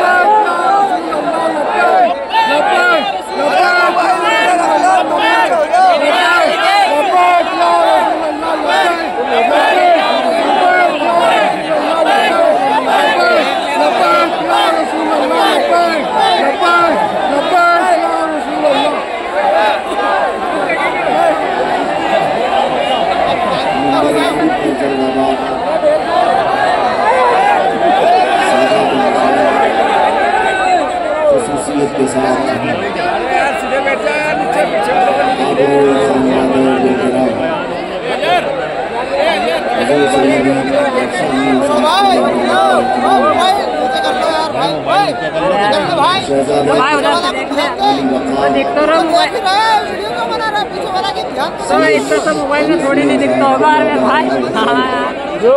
Mobile में थोड़ी नहीं दिखता होगा भाई। जो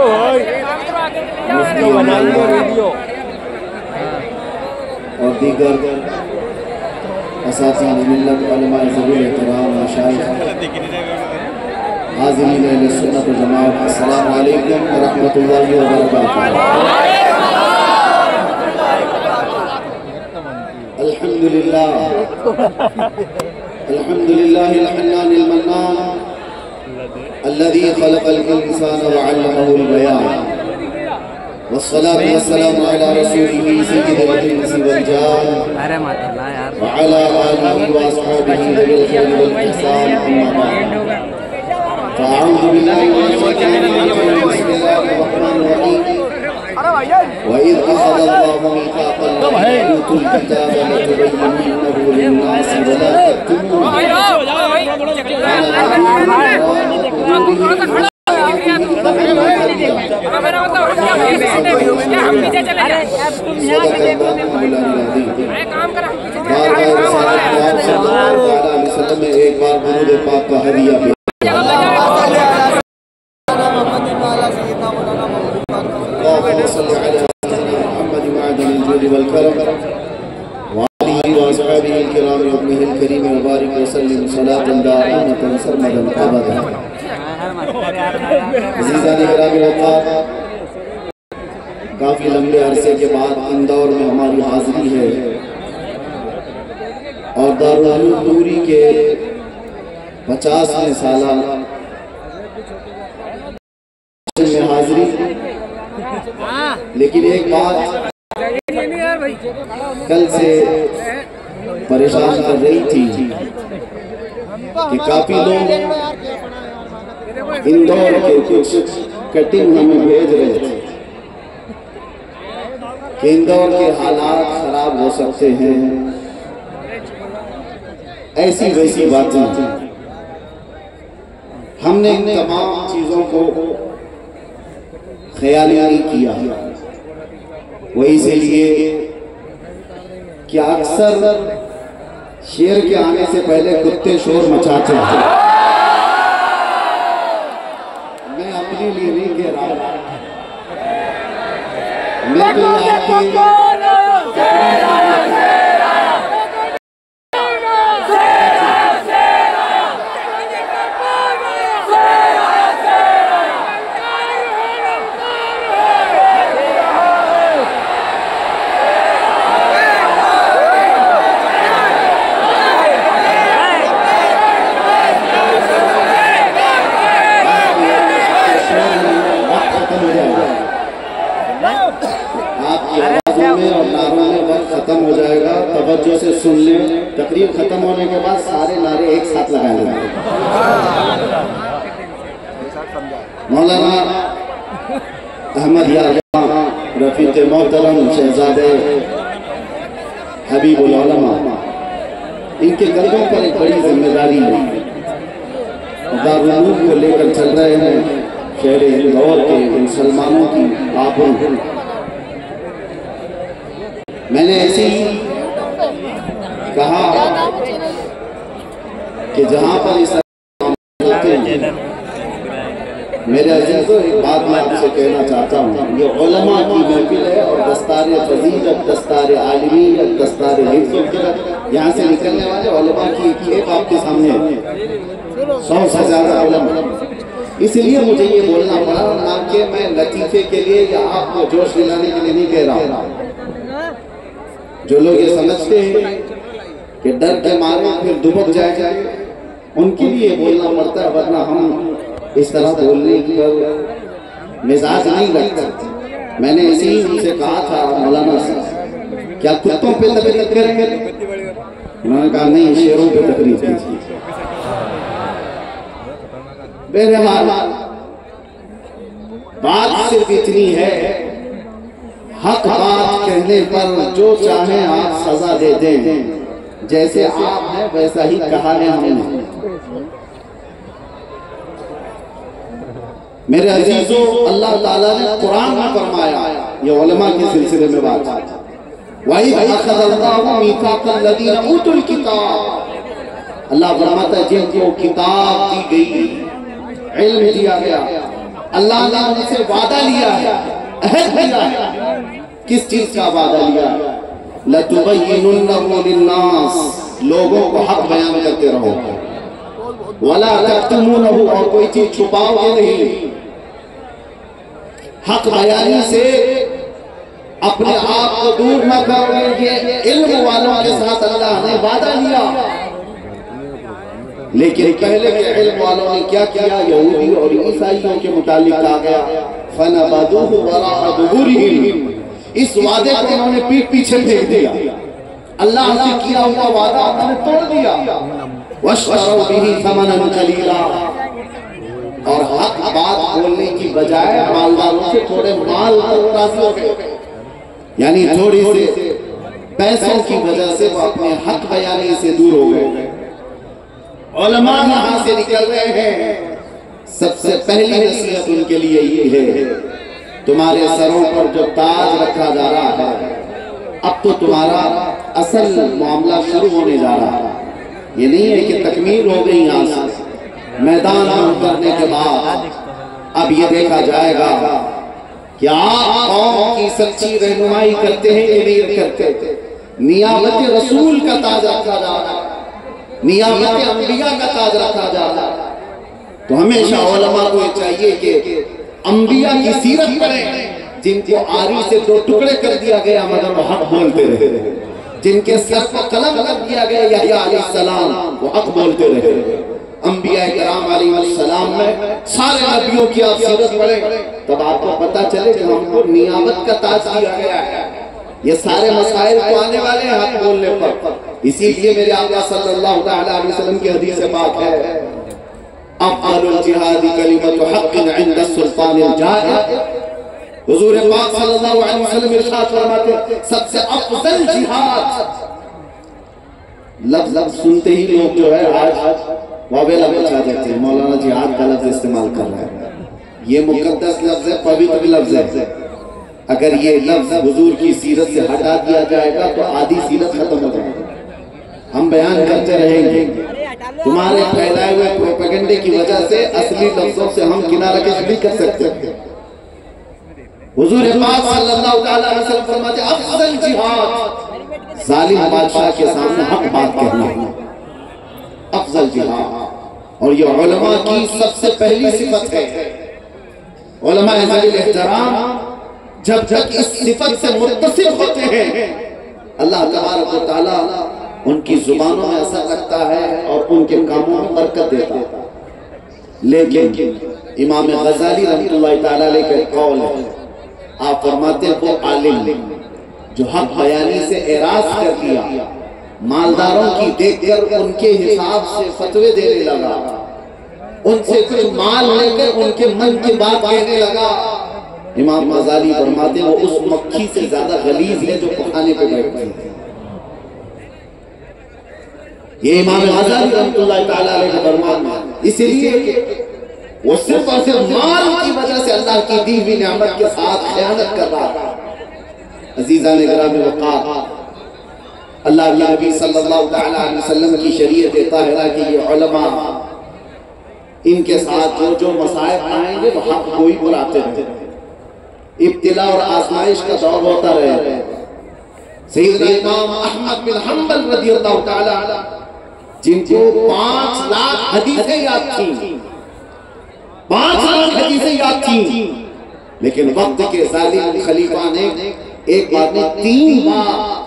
बनाएंगे वीडियो और दीगर असातिज़ मिल्लत उलमा ज़वील एहतराम मशाइख़ हाज़िरीन अहले सुन्नत व जमाअत, अस्सलामु अलैकुम व रहमतुल्लाहि व बरकातुहू। अल्हम्दुलिल्लाह अल्हम्दुलिल्लाहिल हन्नानिल मन्नान अल्लज़ी खलक़ल इंसान व अल्लमहुल बयान वस्सलातु वस्सलामु अला रसूलिही सय्यिदिल इंसी वल जान व अला आलिहि व अस्हाबिही ज़िल खैरि वल इहसान, अम्मा बाद। फ़अऊज़ु बिल्लाहि मिनश शैतानिर रजीम, बिस्मिल्लाहिर रहमानिर रहीम। व इज़ अख़ज़ अल्लाहु मीसाक़ल लज़ीना ऊतुल किताब लतुबय्यिनुन्नहु लिन्नासि व ला तक्तुमूनहु। एक बार दुरूद पाक का हदिया काफी लंबे अरसे के बाद इंदौर में हमारी हाजिरी है और दारुल दूरी के 50वें साला में हाजिरी। लेकिन एक बात कल से परेशान कर रही थी कि काफी लोग इंदौर के कुछ कटिंग हमें भेज रहे थे कि इंदौर के हालात खराब हो सकते हैं, ऐसी वैसी बातें। हमने इन तमाम चीजों को ख्याल नहीं किया, वो इसलिए कि अक्सर शेर के आने से पहले कुत्ते शोर मचाते हैं। मैं अपने लिए नहीं कह रहा, मैं तो खत्म हो जाएगा। तवज्जो से सुन लें, तकरीर खत्म होने के बाद सारे नारे एक साथ लगाएंगे। मौलाना अहमद यार रफीक मोहतरम शहजादे हबीबुल उलमा, इनके कंधों पर एक बड़ी जिम्मेदारी है। दारुल उलूम को लेकर चल रहे हैं शहर इंदौर के मुसलमानों की आबरू। मैंने ऐसे ही कहा कि जहां पर इस मेरे अजीजों, एक बात मैं आपसे कहना चाहता हूँ, ये उलमा की महफिल है और दस्तारे फजीलत, दस्तारे आलिमीयत, दस्तारे हिफ्ज़, यहाँ से निकलने वाले उलमा की खेप आपके सामने है, 100 से ज्यादा उलमा। इसलिए मुझे ये बोलना पड़ा, ना कि मैं लतीफे के लिए या आपको जोश दिलाने के लिए नहीं कह रहा हूँ। जो लोग ये समझते हैं कि डर के मारे फिर दुबक जाए, उनके लिए बोलना पड़ता है, वरना हम इस तरह बोलने पर मिजाज नहीं लगता। मैंने इसी उनसे कहा था, मौलाना साहब क्या कुत्तों पे तकरीर करेंगे? उन्होंने कहा नहीं, शेरों पे तकरीर कीजिए। बहरहाल बात सिर्फ इतनी है, हक बात कहने पर जो चाहे आप सजा दे दें, जैसे आप हैं वैसा ही कहा है हमने। मेरे अजीजों, अल्लाह ताला ने कुरान में फरमाया, ये उलमा के सिलसिले में बात है, वही अखज़ल्लाहु मीसाक़ल लज़ीना ऊतुल किताब। अल्लाह फरमाता है जिनको किताब दी गई, इल्म दिया गया, अल्लाह ने उनसे वादा लिया है, अहद लिया है। किस चीज का वादा लिया? लतुबय्यिनुन्नहु लिन्नास, लोगों को हक बयान करते रहो, वला तक्तुमूनहु, और कोई चीज छुपाओगे नहीं। हक बयानी से अपने आप को दूर न करोगे, ये इल्म वालों के साथ अल्लाह ने वादा लिया। लेकिन पहले के इल्म वालों ने क्या किया? यहूदी और ईसाइयों के मुतालिक कहा गया, फनबदूहु वराअ ज़ुहूरिहिम, इस वादे को उन्होंने पीठ पीछे फेंक दिया। अल्लाह से किया हुआ वादा उन्होंने तोड़ दिया। वश्तरौ बिही समनन कलीला, और हक बात बोलने की बजाय मालदारों से थोड़े माल पर राजी हो गए, यानी थोड़ी से पैसों की वजह से वो अपने हक बयानी से दूर हो गए। उलमा यहाँ से निकल रहे हैं, सबसे पहली नसीहत उनके लिए ये है, तुम्हारे सरों पर जो ताज रखा जा रहा है, अब तो तुम्हारा असल मामला शुरू होने जा रहा है। ये नहीं है कि तकमील हो गई, यहाँ से मैदान में उतरने के बाद अब ये देखा जाएगा कि आप कौम की सच्ची रहनुमाई करते हैं कि नहीं करते। नियामत रसूल का ताज रखा जा रहा है, नियामत अंबिया का ताज रखा जा रहा है। तो हमेशा उलमा को चाहिए कि अंबिया की सीरत पढ़ें, जिनको आरी से दो टुकड़े कर दिया गया मगर वो हक बोलते रहे, जिनके सर पर कलम कर दिया गया यहया अलैहिस्सलाम, वो हक बोलते रहे। अंबिया किराम अलैहिस्सलाम में सारे नबियों की आप सीरत पढ़ें, तब आपको पता चले कि हमको नियामत का ताज दिया गया है। ये सारे मसाइल तो आने वाले हैं हक बोलने पर। इसीलिए मेरे आका सल्लल्लाहु अलैहि वसल्लम की हदीस से बात है, अफ़ज़लुल जिहादी कलिमतु हक़्क़िन इंदा सुल्तानिल जाहिर। हुज़ूर पाक सल्लल्लाहु अलैहि वसल्लम इरशाद फरमाते, सबसे अफजल जिहाद, लफ्ज़ सुनते ही लोग जो है आज वावेला बचा देते हैं, मौलाना जिहाद का लफ्ज़ इस्तेमाल कर रहे हैं। ये मुक़द्दस लफ्ज़ है, पवित्र लफ्ज़ है। अगर ये लफ्ज़ हुज़ूर की सीरत से हटा दिया जाएगा तो आधी सीरत खत्म हो जाएगी। हम बयान करते रहेंगे, तुम्हारे फैलाए हुए प्रोपेगेंडे की वजह से असली लफ्ज़ों से हम किनारा कशी नहीं कर सकते। हुज़ूर पाक सल्लल्लाहु अलैहि वसल्लम फरमाते, अफज़ल जिहाद जालिम बादशाह के सामने हक बात कहना, अफज़ल जिहाद। और ये उलमा की सबसे पहली सिफत है। उलमा अज़ीज़ एहतराम जब तक इस सिफत से मुत्तसिफ होते हैं, अल्लाह तबारक व तआला उनकी जुबानों में असर रखता है और उनके कामों में बरकत देता है। लेकिन इमाम गज़ाली रहमतुल्लाह तआला अलैह का कौल है, आप फरमाते हैं वो आलिम जो हक बयानी से एराज कर दिया, मालदारों की देखकर उनके हिसाब से फतवे देने लगा, उनसे कुछ माल लेकर उनके मन की बात कहने लगा, इमाम गज़ाली फरमाते हैं वो उस मक्खी से ज्यादा गलीज है जो पकाने पे बैठती है। ये इमाम गज़ाली रहमतुल्लाह तआला अलैह का फरमान है। इसलिए वो सिर्फ और सिर्फ माल की वजह से अल्लाह की दी हुई नेमत के साथ खयानत कर रहा था। अज़ीज़ान गिरामी वक़ार, अल्लाह के नबी सल्लल्लाहु अलैहि वसल्लम की शरीयत देता है कि ये उलमा इनके साथ जो मसाइब आएंगे वो हक को ही बुलाते हैं। इब्तिला और आजमाइश का दौर होता रहे। सैयदना इमाम अहमद बिन हंबल रज़ियल्लाहु तआला जिनको 5 लाख हदीसें याद थी, 5 लाख हदीसें याद थी, लेकिन वक्त के जालिम खलीफा ने एक बार नहीं 3 बार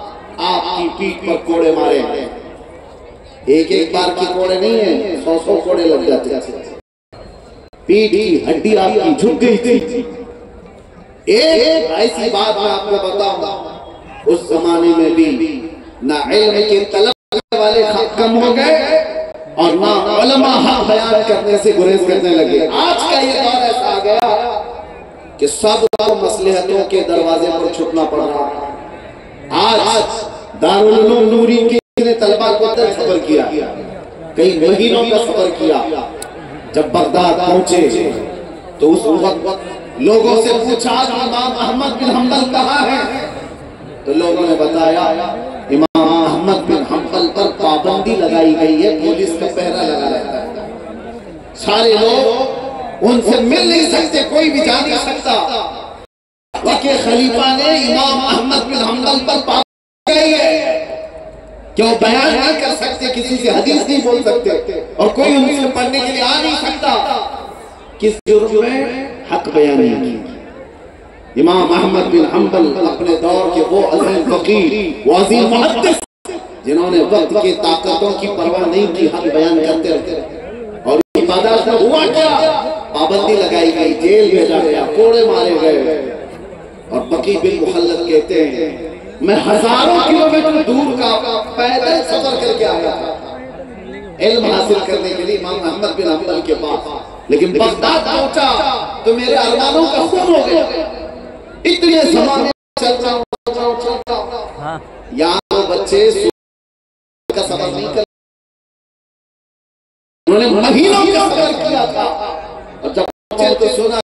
आपकी पीठ पर कोड़े मारे, एक एक बार के कोड़े नहीं है, 100 कोड़े लग जाते। पीठ की हड्डी आपकी झुक गई थी। एक ऐसी बात मैं आपको बताऊंगा, उस जमाने में भी ना इल्म के तलब करने वाले कम हो गए और ना उलमा हक बयान करने से गुरेज करने लगे। आज का ये दौर ऐसा आ गया कि सब मसलहतों के दरवाजे पर छुपना पड़ रहा है। आज दारुल उलूम नूरी के तलबा को सफर किया, कई महीनों का सफर किया। जब बगदाद पहुंचे तो उस वक्त लोगों से पूछा इमाम अहमद बिन हम्बल कहाँ है, तो लोगों ने बताया इमाम अहमद बिन हम्बल पर पाबंदी लगाई गई है, पुलिस का पहरा लगा रहता है, सारे लोग उनसे मिल नहीं सकते, कोई भी जा नहीं सकता। के खलीफा ने इमाम अहमद बिन हम्बल पर पाबंदी लगाई है, क्यों बयान नहीं कर सकते, किसी से हदीस नहीं बोल सकते और कोई उनसे पढ़ने के लिए आ नहीं सकता। किस जुर्म में? हक बयान नहीं की। इमाम अहमद बिन हम्बल अपने दौर के वो अज़ीम फकीह, वो अज़ीम मुहद्दिस जिन्होंने वक्त की ताकतों की परवाह नहीं की, हक बयान करते रहते। और इबादत में हुआ क्या? पाबंदी लगाई गई, जेल भेजा गया, कोड़े मारे गए। और बकी बिन मुखल्लद कहते हैं मैं हजारों किलोमीटर दूर का पैदल सफर करके आया था इल्म हासिल करने के लिए इमाम अहमद बिन हम्बल के पास, लेकिन बगदाद पहुंचा तो मेरे अरमानों का खून हो गया। इतने जमाने चल रहा हूं, यहाँ तो बच्चे का सफर नहीं कर, उन्होंने महीनों का सफर किया था और जब पहुंचे तो सुना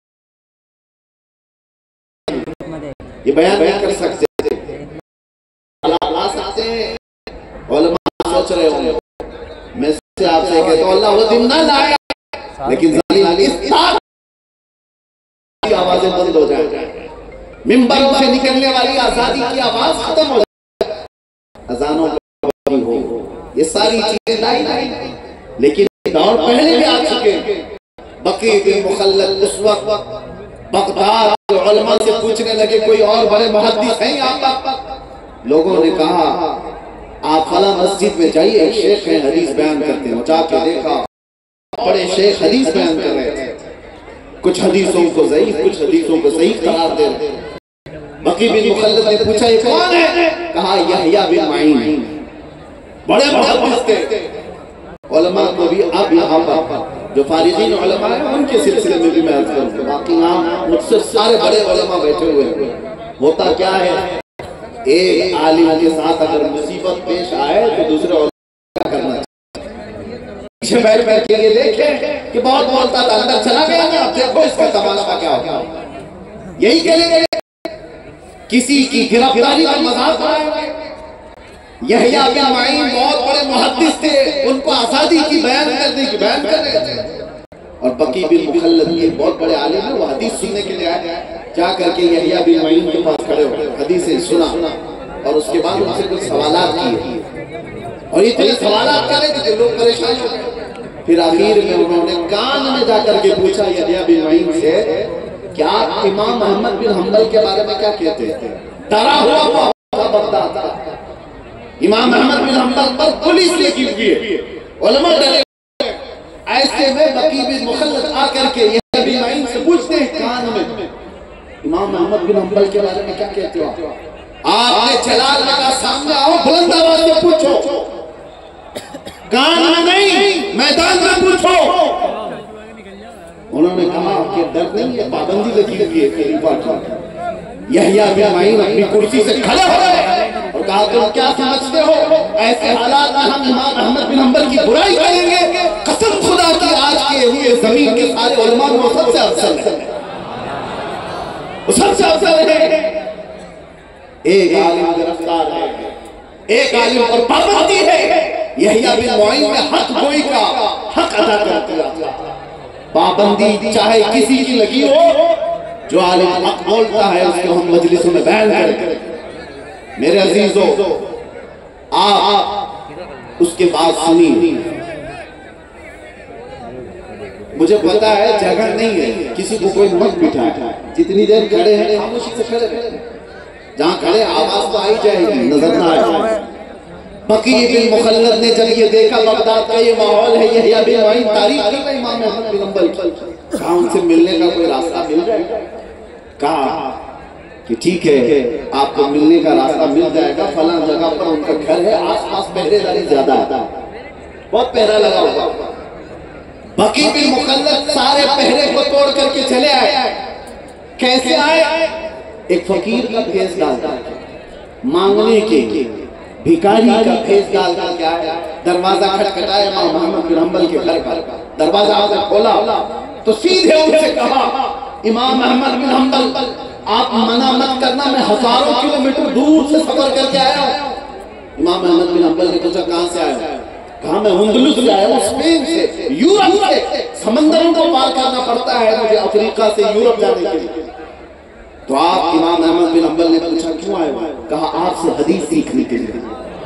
ये बयान नहीं कर सकते, ला सकते हैं। उलमा सोच रहे होंगे, मैं से आपसे कहता हूं अल्लाह वो दिन ना लाए, लेकिन इस आवाजें बंद हो जाए, मिंबरों से निकलने वाली आजादी की आवाज खत्म हो जाए, अजानों की हो, ये सारी चीजें लाई। लेकिन दौर पहले भी आ चुके। बकी बिन मुखल्लद उस वक्त बगदाद के उलमा से पूछने लगे कोई और बड़े मुहद्दिस हैं यहाँ पर? लोगों ने कहा आप फला मस्जिद में जाइए, एक शेख है हदीस बयान करते हैं। जाके देखा बड़े शेख हदीस बयान कर रहे थे, कुछ हदीसों को ज़ईफ, कुछ हदीसों को सही करार दे रहे थे। बकी बिन मुखल्लद ने पूछा ये कौन है? कहा यहया बिन मईन, बड़े मुहद्दिस थे। उलमा को भी अब यहाँ पर जो फारिगीन उलमा है उनके सिलसिले में भी मैं अर्ज करूँ, बाकी यहाँ मुझसे सारे बड़े उलमा बैठे हुए हैं। होता क्या है, एक आलिम के साथ अगर मुसीबत पेश आए तो दूसरे क्या करना चाहिए? पीछे बैठ बैठ के ये देखें कि बहुत बोलता था, अंदर चला गया ना, अब देखो इसका तमाशा क्या होगा। यही कहेंगे किसी की गिरफ्तारी का मजाक उड़ाएंगे। यहया बिन मईन बहुत बड़े मुहद्दिस थे, उनको आजादी की बयान करने की बयान कर रहे थे। और बकी बिन मुखल्लद ये बहुत बड़े आलिम है, वो हदीस सुनने के लिए आए, जा करके यहया बिन मईन के पास खड़े हो, हदीसें सुना और उसके बाद उनसे कुछ सवालात किए और इतने सवालात करे कि लोग परेशान हो गए। फिर आखिर में उन्होंने कान में जाकर के पूछा यहया बिन मईन से, क्या इमाम अहमद बिन हम्बल के बारे में क्या कहते हैं? डरा हुआ वो बगदाद था, इमाम अहमद बिन हम्बल पर पुलिस लगी हुई है, उलमा डरे। ऐसे में बकी बिन मुखल्लद आकर के यहया बिन मईन से पूछते हैं कान में, इमाम अहमद बिन हम्बल के बारे में क्या कहते हो? आपने जलाल लगा सामने आओ, बुलंद आवाज में पूछो, कान में नहीं मैदान में पूछो। उन्होंने कहा कि डर नहीं है, पाबंदी लगी हुई है खलीफा की। यहया बिन मईन अपनी कुर्सी से खड़े हो गए और कहा तुम क्या समझते हो, ऐसे हालात में हम इमाम अहमद बिन हम्बल की बुराई करेंगे? कसम खुदा की आज के हुए जमीन के सारे उलमा में सबसे अफजल है, सबसे अफजल है। एक आलिम गिरफ्तार है, एक आलिम पर पाबंदी है। यहया बिन मईन ने हक गोई का हक अदा कर दिया। पाबंदी चाहे किसी की लगी हो, जो आलिम हक बोलता है उसको हम मजलिसों में बयान करें। मेरे अजीजों, आप उसके बाद सुनिए। मुझे पता है जगह नहीं है, किसी को कोई मत बिठाए, जितनी देर खड़े हैं खामोशी से खड़े रहे। जहाँ खड़े आवाज तो आई जाएगी, नजर ना आए। बकी बिन मुखल्लद ने जब ये देखा बगदाद का ये माहौल है, यहया बिन माइन तारीफ कर रहे इमाम अहमद बिन हंबल, कहा उनसे मिलने का कोई रास्ता मिल जाएगा? कहा कि ठीक है, आपको मिलने का रास्ता मिल जाएगा, फलां जगह पर उनका घर है, आसपास पहरेदारी ज्यादा है, बहुत पहरा लगा हुआ। बकी बिन मुखल्लद सारे पहरे को तोड़ करके चले आए। कैसे आए? एक फकीर का भेष डालकर, मांगने के भिखारी का भेष डालकर क्या है, दरवाजा खटखटाया इमाम अहमद बिन हंबल के घर का। दरवाजा आपने खोला तो सीधे उनसे कहा, इमाम अहमद बिन हंबल आप मना मत करना, मैं हजारों किलोमीटर दूर से सफर करके आया हूं। इमाम अहमद बिन हंबल ने पूछा कहां से आया? कहा मैं अंदलुस से आया हूं, स्पेन से, यूरोप से, समंदरों को पार करना पड़ता है मुझे अफ्रीका से यूरोप जाने के लिए। तो आप इमाम अहमद बिन हंबल ने पूछा क्यों आए? कहा आपसे हदीस सीखने के लिए,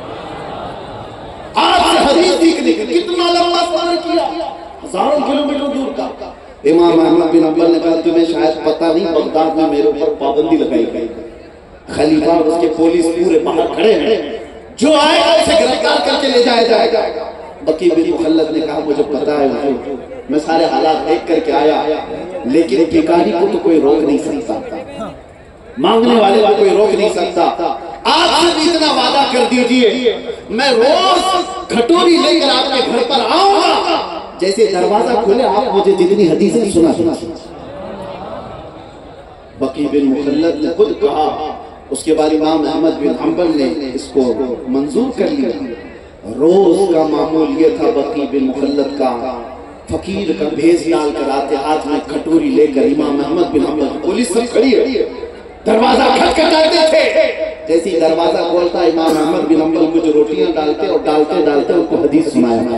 आपसे हदीस सीखने के लिए। कितना लंबा सफर किया, हजारों किलोमीटर दूर का। इमाम अहमद बिन हंबल ने कहा तुम्हें शायद पता नहीं, बगदाद में मेरे ऊपर पाबंदी लगाई गई, खलीफा और उसके पुलिस पूरे बाहर खड़े हैं, जो आएगा उसे गिरफ्तार करके ले जाया जाएगा। बकी बिन मुखल्लद ने कहा मुझे पता है, मैं सारे हालात देख करके आया, लेकिन भिखारी को तो कोई रोक नहीं सकता, मांगने वाले को कोई रोक नहीं सकता। आप इतना वादा कर दीजिए, मैं रोज खटोरी लेकर आपके घर पर आऊंगा, जैसे दरवाजा खोले आप मुझे जितनी हदीसें सुना। बकी बिन मुखल्लद ने खुद कहा। उसके बाद इमाम अहमद बिन हंबल ने इसको मंजूर कर लिया। रोज का मामूल ये था बकी बिन मुखल्लद का, फकीर का भेष डालकर आते, हाथ में कटोरी लेकर इमाम अहमद बिन हंबल, पुलिस सब खड़ी है, दरवाजा खटखटाते थे। जैसे ही दरवाजा खोलता इमाम अहमद बिन हंबल कुछ रोटियां डालते और डालते डालते उनको हदीस सुनाया।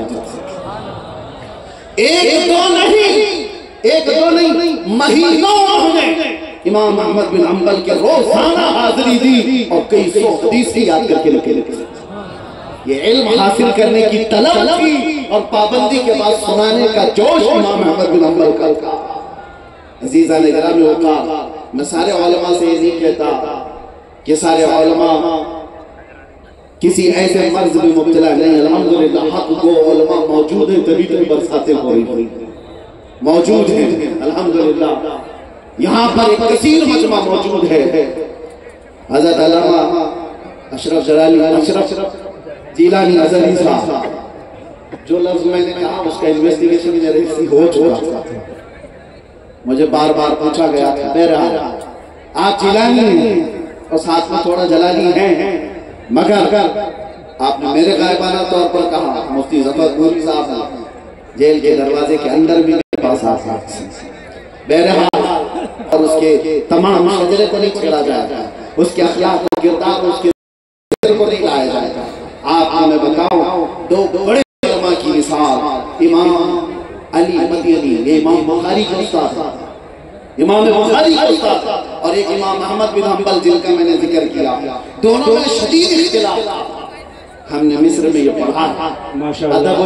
एक दो नहीं महीनों उन्होंने इमाम अहमद बिन हंबल के रोजाना हाजिरी दी और कई सौ हदीस याद करके रखे। ये इल्म हासिल करने की तलब थी और पाबंदी के बाद सुनाने का जोश इमाम अहमद बिन हंबल का। अजीज़ा ने गिरामी औक़ात, मैं सारे उलमा से ये नहीं कहता कि सारे उलमा किसी ऐसे मर्ज में मुब्तला नहीं। अल्हम्दुलिल्लाह हक को उलमा मौजूद हैं, तभी तो बरसातें हो रही मौजूद हैं अल्हम्दुलिल्लाह। यहाँ पर एक कसीर मजमा मौजूद है। हज़रत अल्लामा अशरफ जीलानी अज़हरी साहब, जो लफ्ज़ मैंने कहा उसका इन्वेस्टिगेशन मेरे से हो चुका था, मुझे बार बार पूछा गया था। बहरहाल आप जीलानी हैं और साथ में थोड़ा जलाली हैं, मगर आपने मेरे गायबाना तौर पर कहा मुफ्ती ज़फ़र नूरी साहब जेल के दरवाजे के अंदर भी मेरे पास आ सकते। बहरहाल और उसके तमाम शजरे को नहीं छेड़ा जाएगा, उसके अखलाक किरदार उसके को नहीं लाया जाएगा। आप मैं बताऊं दो बड़े उलमा की मिसाल, इमाम अली मदीनी, इमाम बुखारी के उस्ताद, इमाम बुखारी के उस्ताद, और एक इमाम अहमद बिन हंबल जिनका मैंने जिक्र किया, दोनों में शदीद इख्तिलाफ। हमने मिस्र में ये पढ़ा माशाअल्लाह।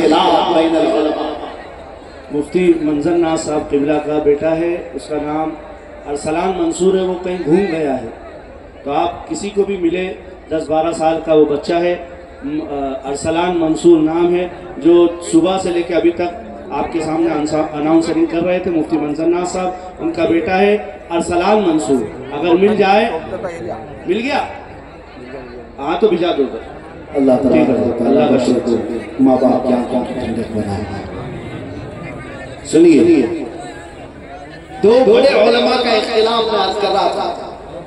मुफ्ती मंजर नाज साहब क़िबला का बेटा है, उसका नाम अरसलान मंसूर है, वो कहीं घूम गया है, तो आप किसी को भी मिले, 10-12 साल का वो बच्चा है, अरसलान मंसूर नाम है, जो सुबह से लेकर अभी तक आपके सामने अनाउंसरिंग कर रहे थे मुफ्ती मंजर नाज साहब, उनका बेटा है अरसलान मंसूर। अगर मिल जाए, मिल गया हाँ तो भिजा दो। अल्लाह अल्लाह का शुक्र, माँ बाप की आंखों की ठंडक बनाए। सुनिए, दो बड़े उलमा का इख्तिलाफ मैं अर्ज कर रहा था।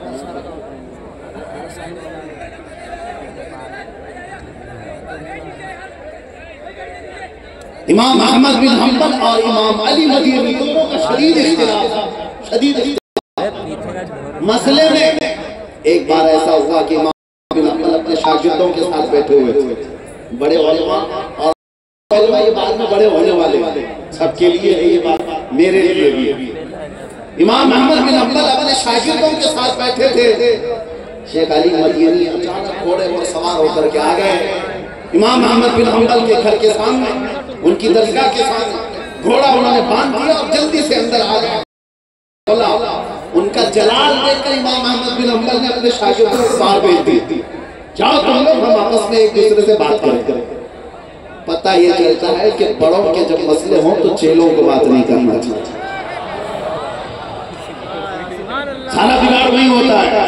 इमाम अहमद बिन हंबल और इमाम अली मदीनी दोनों का शदीद इख्तिलाफ, शदीद मसले में। एक बार ऐसा हुआ कि इमाम बिन हंबल अपने शागिर्दों के साथ बैठे हुए थे, बड़े उलमा, और उलमा ये बाद में बड़े होने वाले सबके लिए है, ये बात मेरे लिए भी। इमाम अहमद बिन हंबल अपने शागिर्दों के साथ बैठे थे, शेख अली मदीनी अचानक घोड़े पर सवार होकर के आ गए इमाम अहमद बिन हंबल के घर के सामने, उनकी दरगाह के सामने। घोड़ा उन्होंने बांध दिया और जल्दी से अंदर आ गया। बोला उनका जलाल देखकर इमाम अहमद बिन हम्बल ने अपने शागिर्दों को बाहर भेज दी, जाओ तुम लोग हम आपस में एक दूसरे से बात करें। पता ये चलता है कि बड़ों के जब मसले हों तो चेलों को बात नहीं करना चाहिए, सारा बिगाड़ वही होता है।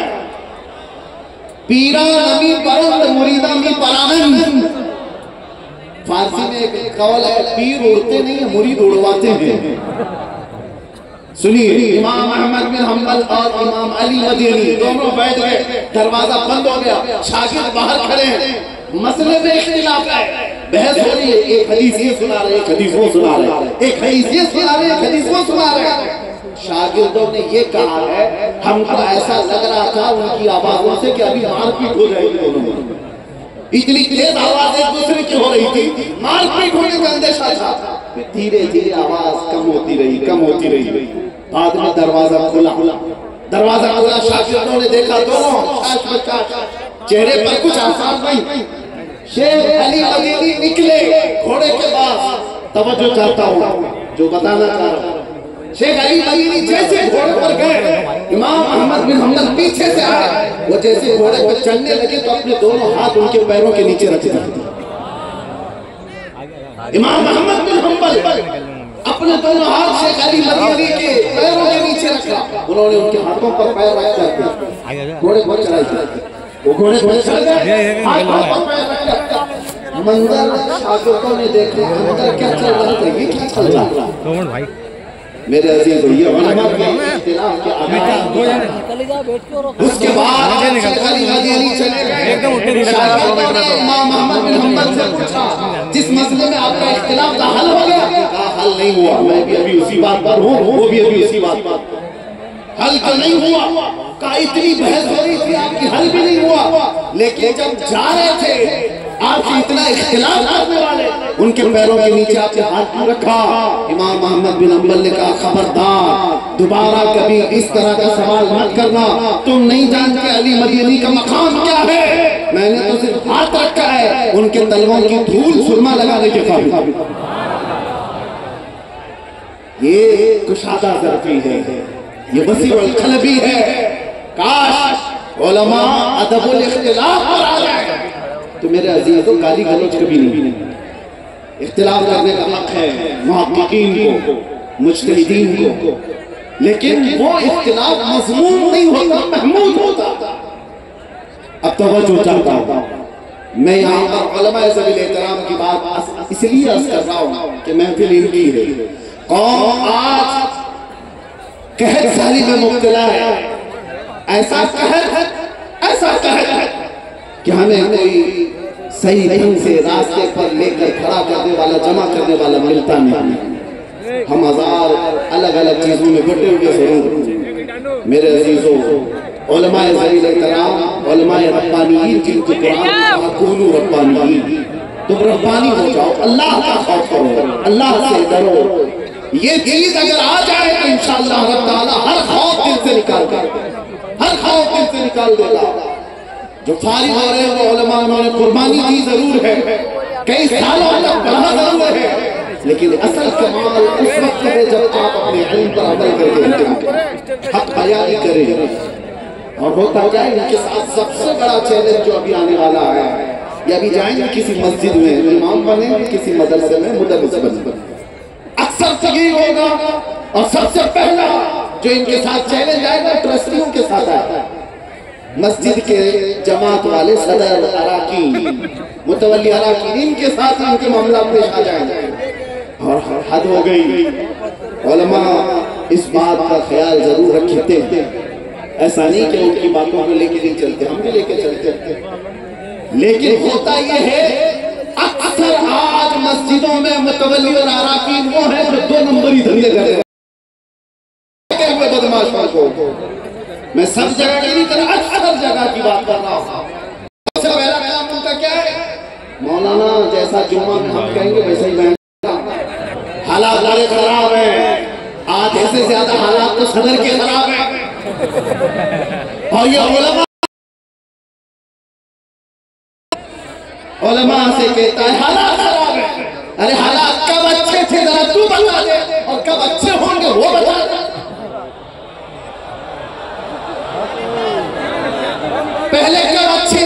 पीरा नमी परंद मुरीदा मी परानंद, फारसी में एक कौल है, पीर उड़ते नहीं है मुरीद उड़वाते हैं। सुनिए, इमाम अहमद बिन हम्बल और इमाम अली मदीनी दोनों बैठ गए, दरवाजा बंद हो गया, शागिर्द बाहर खड़े हैं, मसले में इख्तिलाफ है, बहस हो रही है, एक हदीस ये सुना रहे, एक हदीस वो सुना रहे, एक हदीस ये सुना रहे, एक हदीस वो सुना रहे। शागिर्दों ने ये कहा है, हमको ऐसा लग रहा था उनकी आवाजों से कि अभी मारपीट हो जाएगी, इतनी तेज आवाज एक दूसरे की हो रही थी, मारपीट होने का अंदेशा था। फिर धीरे धीरे आवाज कम होती रही। बाद में दरवाजा खुला, शागिर्दों ने देखा दोनों चेहरे पर कुछ आसार नहीं। शेख अली मदीनी निकले घोड़े के पास, तवज्जो चाहता हूँ जो बताना चाह रहा हूँ। शेख अली मदीनी जैसे घोड़े पर गए, इमाम अहमद बिन हम्बल पीछे से आए, वो जैसे घोड़े पर चलने लगे तो अपने दोनों हाथ उनके पैरों के नीचे रख दिए। इमाम अहमद बिन हम्बल अपने दोनों हाथ शेख अली मदीनी के पैरों के नीचे रखा, उन्होंने उनके हाथों पर पैर रख कर घोड़े पर चढ़ाई, वो घोड़े पर चढ़ गए, हाथों पर पैर रख। मंजर शागिर्दों ने देखा अंदर क्या चल रहा था, ये क्या चल रहा था। मेरे अजीज भैया, उलमा के इख्तिलाफ के उसके बाद शेख अली मदीनी चले गए, शागिर्दों ने इमाम अहमद बिन हम्बल से पूछा, जिस मसले में आपका इख्तिलाफ था हल हो गया? कहा हल नहीं हुआ, मैं भी अभी उसी बात पर हूँ, वो भी अभी उसी बात पर, हल तो नहीं हुआ। कहा इतनी बहस हो रही थी आपकी, हल भी नहीं हुआ, लेकिन जब जा रहे थे आपसे इतना इख्तिलाफ करने वाले, उनके पैरों के नीचे आपने हाथ क्यों रखा? इमाम अहमद बिन हम्बल ने कहा खबरदार, दोबारा कभी इस तरह का सवाल मत करना, तुम नहीं जानते अली मदीनी का मकाम क्या है, मैंने तो सिर्फ हाथ रखा है उनके तलवों की धूल सुरमा लगाने के काबिल। ये कुशादा ज़र्फ़ी है, ये वसीउल क़ल्बी है। काश उलमा अदबुल इख्तिलाफ पर आ जाए। तो मेरे अजीज़ों, गाली गलौज कभी नहीं, इख्तिलाफ करने का हक है मुहक्किकीन को, मुज्तहिदीन को, लेकिन वो इख्तिलाफ मज़मूम नहीं होता, महमूद होता। अब तवज्जो चाहता हूँ, मैं यहाँ पर उलमा ज़वील एहतराम की बात इसलिए अर्ज़ कर रहा हूँ कि महफिल इनकी है। कौम आज कहत साली में मुब्तला है, ऐसा कहत है कि हमें कोई सही ढंग से रास्ते पर लेकर खड़ा करने वाला, जमा करने वाला मिलता नहीं। हम हजार अलग अलग चीजों में बटे हुए जरूर। मेरे अजीजों, उलमाए ज़वील एहतराम, उलमाए रब्बानीयीन, जिनको कुरान कूनू रब्बानीयीन, तुम रब्बानी हो जाओ, अल्लाह का खौफ करो, अल्लाह से डरो। ये चीज अगर आ जाए तो इंशाअल्लाह रब ताला हर खौफ दिल से निकाल देगा। जो फारिग हो रहे हैं वो उलमा, उन्होंने कुर्बानी दी जरूर है, कई सालों तक पढ़ा जरूर है, लेकिन असल कमाल उस वक्त है जब आप अपने इल्म पर अमल करके हक बयानी करें। और होता क्या है, इनके साथ सबसे बड़ा चैलेंज जो अभी आने वाला है, या अभी जाएंगे किसी मस्जिद में इमाम बनेंगे, किसी मदरसे में मुदर्रिस बनेंगे, अक्सर तगीर होगा। और सबसे पहला जो इनके साथ चैलेंज आएगा ट्रस्टियों के साथ आएगा। मस्जिद के जमात वाले सदर अराकीन, मुतवल्ली अराकीन, इनके साथ इनके मामला पेश आ जाएंगे। और हद हो गई, उलमा इस बात का ख्याल जरूर रखते हैं, ऐसा नहीं कि उनकी बातों को लेके नहीं चलते, हम भी लेके चलते। लेकिन होता यह है अक्सर आज मस्जिदों में मुतवल्ली और अराकीन वो है जो 2 नंबरी धंधे कर रहे हैं, बदमाश को। मैं सब जगह की नहीं कर रहा, अक्सर जगह की बात कर रहा हूँ। सबसे पहला काम उनका क्या है? मौलाना जैसा जुम्मा में हम कहेंगे वैसे ही मैं, हालात बड़े खराब हैं, आधे से ज्यादा हालात तो सदर के खराब हैं। और ये उलमा से कहता है हालात खराब है। अरे हालात कब अच्छे थे जरा तू बता दे, और कब अच्छे होंगे वो बता दे।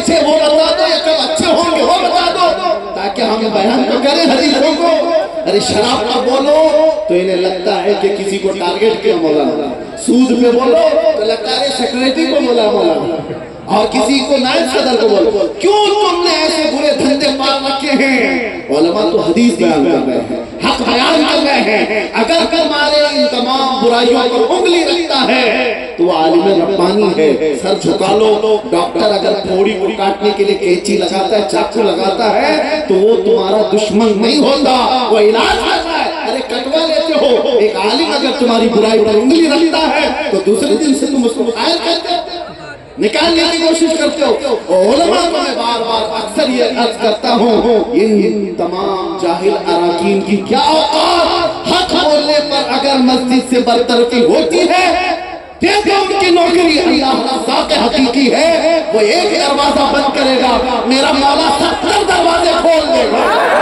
थे वो बता दो, या कब अच्छे होंगे वो बता दो, ताकि हम बयान तो करें हदीसों को। अरे शराब का बोलो तो इन्हें लगता है कि किसी को टारगेट किया मौलाना, सूद पे बोलो तो लगता है सेक्रेटरी को बोला मौलाना, और किसी को नायब सदर को बोलो। क्यों तुमने ऐसे बुरे धंधे पाल रखे हैं? उलमा तो हदीस बयान कर रहे हैं, हक बयान कर रहे हैं। अगर तुम्हारे इन तमाम बुराइयों पर उंगली रखता है तो वो आलिम रब्बानी है। सर झुका लो। डॉक्टर अगर फोड़ी को काटने के लिए कैंची लगाता है, चाकू लगाता है, तो वो तुम्हारा दुश्मन नहीं होता, वो इलाज करता है। अरे कटवा लेते हो। एक आलिम अगर तुम्हारी बुराई पर उंगली रखता है तो दूसरे दिन से तुम उसको घायल करते हो, निकालने की कोशिश करते हो। उलमा को मैं बार बार अक्सर ये अर्ज करता हूँ, इन तमाम जाहिल अराकीन की क्या औकात। हक बोलने पर अगर मस्जिद से बरतरफी होती है, देखो उनकी नौकरी अल्लाह रज़्ज़ाक़ हकीकी है। वो एक दरवाजा बंद करेगा, मेरा मौला 70 दरवाजे खोल देगा।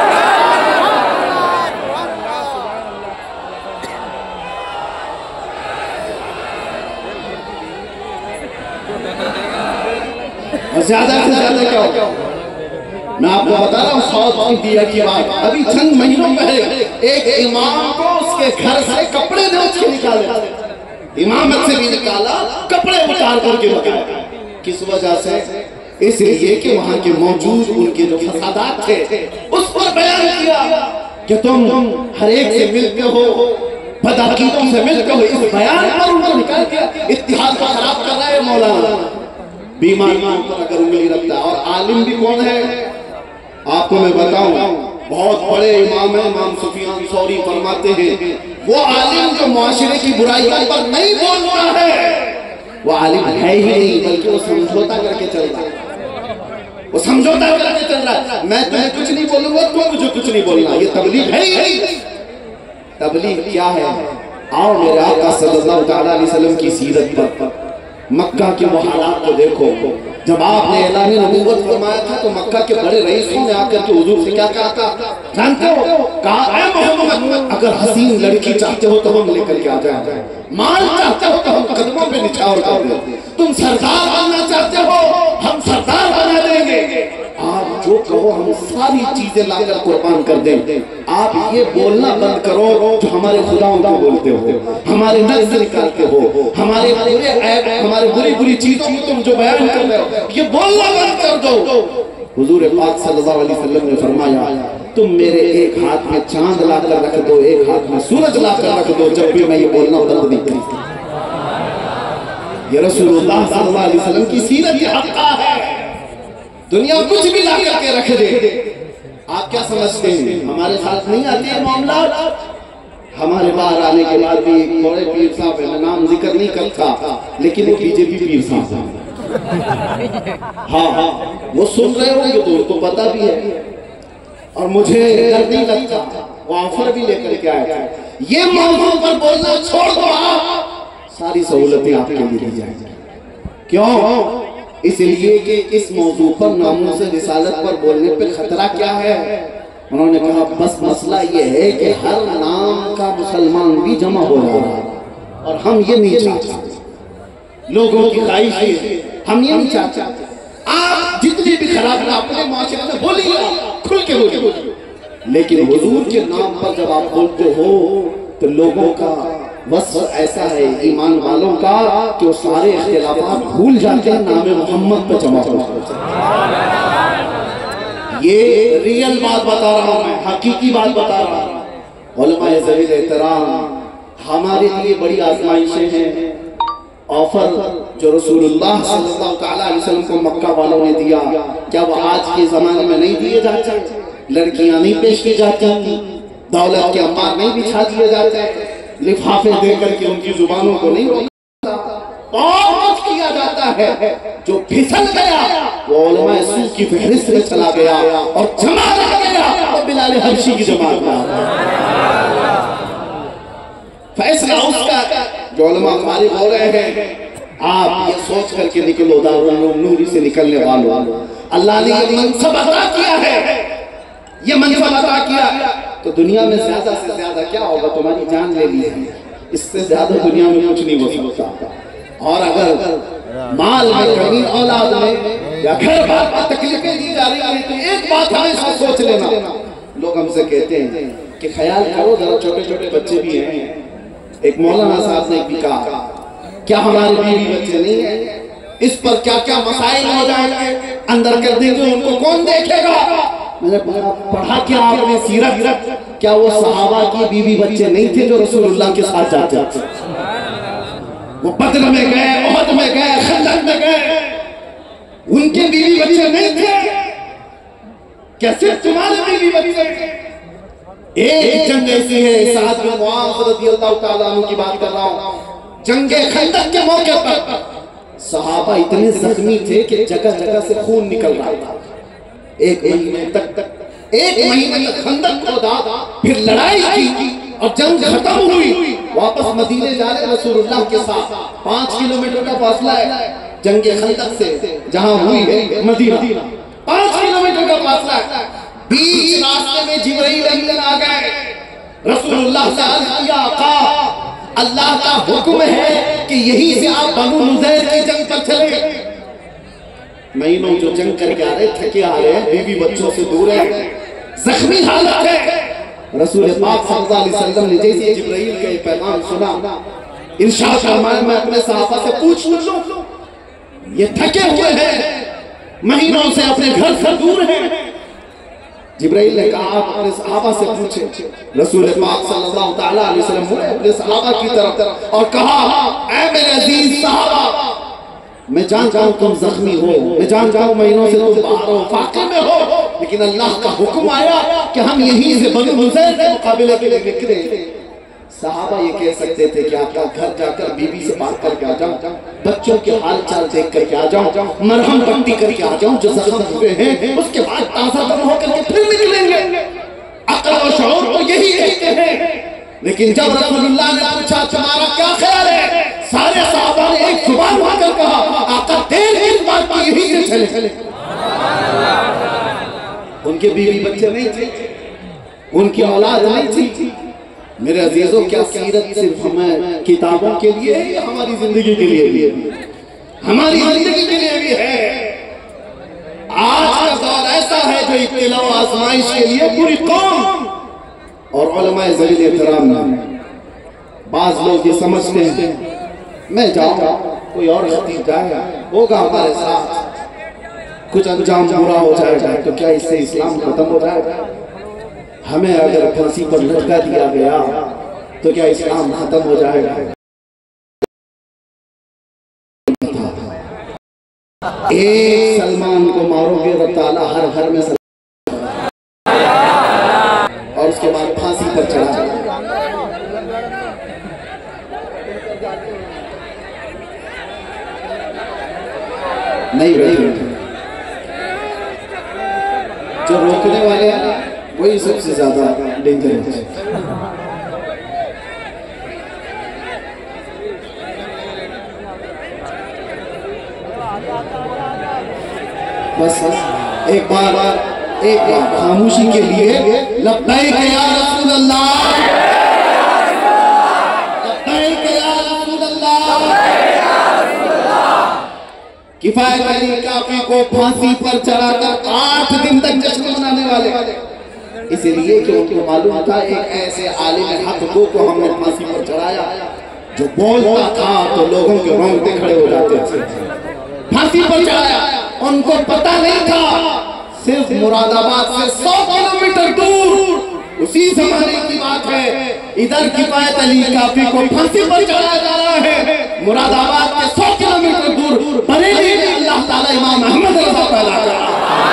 ज्यादा से ज्यादा क्या होगा? मैं आपको बता रहा हूँ 100 दिया की बात। अभी चंद महीनों पहले एक इमाम को उसके घर से कपड़े नोच के निकाले, इमामत से भी निकाला, कपड़े उतार करके लगाया। किस वजह से? इसलिए कि वहां के मौजूद उनके जो फसादात थे उस पर बयान किया कि तुम हर एक से मिलते हो, बदअकीदों से मिलते हो। इस बयान पर उनको निकाल दिया। इत्तिहाद को खराब कर रहा है मौलाना, बीमारियों पर अगर उंगली रखता है। और आलिम भी कौन है आपको मैं बताऊं, बहुत बड़े इमाम है, इमाम सुफियान सौरी फरमाते हैं, वो आलिम जो मुआशरे की बुराइयों पर नहीं बोलता है वो आलिम है ही नहीं, बल्कि वो समझौता करके चल रहा है। वो समझौता करके चल रहा है। मैं तुम्हें कुछ नहीं बोलूंगा, तुम मुझे कुछ नहीं बोलना। ये तबलीग है ही नहीं। तबलीग क्या है? आओ मेरे आका सल्लल्लाहु अलैहि वसल्लम की सीरत पर मक्का के वो हालात को देखो। जब आपने ऐलान नबूवत फरमाया था तो मक्का के बड़े रईसों ने आकर के हुजूर से क्या कहा था जानते हो? कहा ऐ मोहम्मद, अगर हसीन लड़की चाहते हो तो हम लेकर के आ जाए, माल चाहते हो तो हम कदमों पे निछावर कर दें, तुम सरदार बनना चाहते हो हम सरदार बना देंगे। आप जो कहो हम सारी चीजें लाकर कुर्बान कर दें। आप ये बोलना बंद करो जो हमारे खुदाओं को बोलते हो, हमारे नफ्स निकालते हो, हमारे बुरे ऐब, हमारे बुरी बुरी चीजों को तुम जो बयान कर रहे हो, ये बोलना बंद कर दो। हुजूर पाक सल्लल्लाहु अलैहि वसल्लम ने फरमाया, तुम मेरे एक हाथ में चांद लाकर रख दो, एक हाथ में सूरज लाकर रख दो, जब भी मैं ये बोलना बंद नहीं करूंगा। ये रसूलुल्लाह सल्लल्लाहु अलैहि वसल्लम की सीरत की हक़्क़ा है। दुनिया कुछ भी ला करके रख दे, आप क्या समझते हैं हमारे साथ नहीं आते हैं मामला? हमारे बाहर आने के बाद भी एक बड़े पीर साहब है, मैं नाम जिक्र नहीं करता, लेकिन वो बीजेपी पीर साहब हैं। हाँ, वो सुन रहे होंगे तो उनको पता भी है, और मुझे डर नहीं लगता। वो ऑफर भी लेकर के आया था, ये मौजू पर बोलना छोड़ दो, आप सारी सहूलतें आपके लिए दी जाएंगी। क्यों? इसलिए कि इस मौजू पर नामूस रिसालत पर बोलने पे खतरा क्या है? उन्होंने कहा बस मसला ये है कि हर नाम का मुसलमान भी जमा हो रहा है, और हम ये नहीं चाहते। लोगों की ख्वाहिश है, हम ये नहीं चाहते। आप जितनी भी खराब अपने माशरे में बोलिए, खुल के बोलिए, लेकिन हुजूर के नाम पर जब आप बोलते हो तो लोगों का वस्फ ऐसा है ईमान वालों का कि वो सारे इख्तिलाफात भूल जाते हैं, नाम मोहम्मद पे जमा हो। ये रियल बात बता रहा हूं मैं, हकीकी बात बता रहा हूं। उलमाए ज़वील एहतराम, हमारे लिए बड़ी आजमाइशें हैं। ऑफर जो रसूलुल्लाह सल्लल्लाहु अलैहि वसल्लम को मक्का वालों ने दिया, क्या वो आज के जमाने में नहीं दिए जाते? लड़कियां नहीं पेश की जाती, दौलत के अंबार नहीं बिछा दिए जाते, लिफाफे देकर के उनकी जुबानों को नहीं रोका, बहुत कुछ किया जाता है। जो फिसल गया वो उलमाए सू की फहरिस्त में चला गया, और जमा रह गया वो बिलाल हबशी की जमात में। फैसला उसका जो उलमा हमारे बोल रहे हैं, आप ये सोच करके निकलो, दारुल नूरी से निकलने वालों, अल्लाह ने ये मनसब अता किया है, ये मनसब अता किया तो दुनिया में ज्यादा से ज्यादा क्या होगा? तुम्हारी जान ले ली है, इससे ज्यादा दुनिया में कुछ नहीं हो सकता। और अगर माल में कमी, औलाद में या घर बार बार तकलीफें दी जा रही हैं, तो एक बात हमेशा सोच लेना। लोग हमसे कहते हैं कि ख्याल करो जरा, छोटे छोटे बच्चे भी हैं। एक मौलाना साहब ने भी कहा, क्या हमारे बीवी बच्चे नहीं है, इस पर क्या क्या मसाइल हो जाएंगे, अंदर कर देंगे, उनको कौन देखेगा। मैंने पढ़ा क्या आपने सीरत, क्या वो सहाबा की बीवी बच्चे नहीं थे जो रसूलुल्लाह के साथ जाते थे? वो बदर में गए, उहद में गए, खंदक में गए, उनके बीवी बच्चे नहीं थे? कैसे तुम्हारे बीवी बच्चे? एक जंग ऐसी है, साद बिन मुआज़ रज़ियल्लाहु ताला अन्हु की बात कर रहा हूं, जंगे खंदक के मौके पर सहाबा इतने जख्मी थे कि जगह जगह से खून निकल रहा था। एक महीने तक खंदक खोदा, फिर लड़ाई की और जंग खत्म हुई। वापस मदीने जा रहे रसूलुल्लाह के साथ, 5 किलोमीटर का फासला है जंगे खंदक से जहां हुई है मदीना, 5 किलोमीटर का फासला है। बीच रास्ते में जिब्रील अमीन आ गए, रसूलुल्लाह से अर्ज किया, आका अल्लाह का हुक्म है कि यहीं से आप बनु नुज़ैर की जंग पर चले। महीनों जो जंग करके आ रहे, थके आ रहे हैं, बीवी बच्चों से दूर है, जख्मी हालत है। रसूल पाक सल्लल्लाहु अलैहि वसल्लम ने जैसे जिब्रील का पैगाम सुना, इरशाद फरमाया, मैं अपने सहाबा से पूछ लूं, ये थके हुए हैं, महीनों से अपने घर से दूर हैं। जिब्राइल ने कहा, आप अपने सहाबा से पूछे। रसूल पाक सल्लल्लाहु ताला अलैहि वसल्लम मुड़े अपने सहाबा की तरफ और कहा, ऐ मेरे अजीज सहाबा, मैं जानता हूं तुम जख्मी हो, मैं जानता हूं महीनों से तुम बाहर हो, फाके में हो, लेकिन अल्लाह का हुक्म आया कि हम यहीं से बनु नुज़ैर के मुकाबले के लिए निकले। सहाबा ये कह सकते थे कि आपका घर जाकर बीवी से बात करके आ जाऊं, बच्चों के हाल चाल देख करके आ जाऊं, मरहम पट्टी करके आ जाऊं जो जख्म हुए हैं, उसके बाद ताज़ा दम होकर के फिर निकलेंगे। अक्ल और शऊर तो यही कहते हैं। लेकिन जब रसूलुल्लाह ने पूछा तुम्हारा क्या ख्याल है, सारे सहाबा ने एक जुबान होकर कहा, आका देर इस बात की यही से चले। उनके बीवी बच्चे नहीं थे, उनकी औलाद नहीं थी। मेरे अजीजों, क्या सीरत सिर्फ हमें किताबों के लिए है या हमारी जिंदगी के लिए भी है? हमारी जिंदगी के लिए भी है। आज का दौर ऐसा है जो इब्तिला व आजमाइश के लिए पूरी कौम और उलमाए ज़वील एहतराम में, बाज लोग ये समझते हैं मैं जाऊंगा, कोई और खतीब जाएगा, होगा हमारे साथ, कुछ अंजाम बुरा हो जाएगा तो क्या इससे इस्लाम खत्म हो जाएगा? हमें अगर फांसी पर लटका दिया गया तो क्या इस्लाम खत्म हो जाएगा? एक सलमान को मारोगे तो ताला हर घर में और उसके बाद फांसी पर चढ़ा नहीं भाई, जो रोकने वाले हैं वही सबसे ज्यादा डेंजर है। बस एक बार खामोशी के लिए लब्बैक या रसूल अल्लाह, लब्बैक या रसूल अल्लाह। किफायत अली काफी को फांसी पर चढ़ाकर 8 दिन तक जश्न मनाने वाले, इसलिए कि उनको मालूम था एक ऐसे आलिम हक को हमने फांसी पर चढ़ाया जो बोलता था तो लोगों के रोंगटे खड़े हो जाते थे। फांसी पर चढ़ाया, उनको पता नहीं था सिर्फ मुरादाबाद से 100 किलोमीटर दूर, उसी जमाने की बात है, इधर किफायत अली काफी को फांसी पर चढ़ाया जा रहा है, मुरादाबाद के 100 किलोमीटर दूर बरेली में अल्लाह ताला इमाम अहमद रज़ा पैदा करा।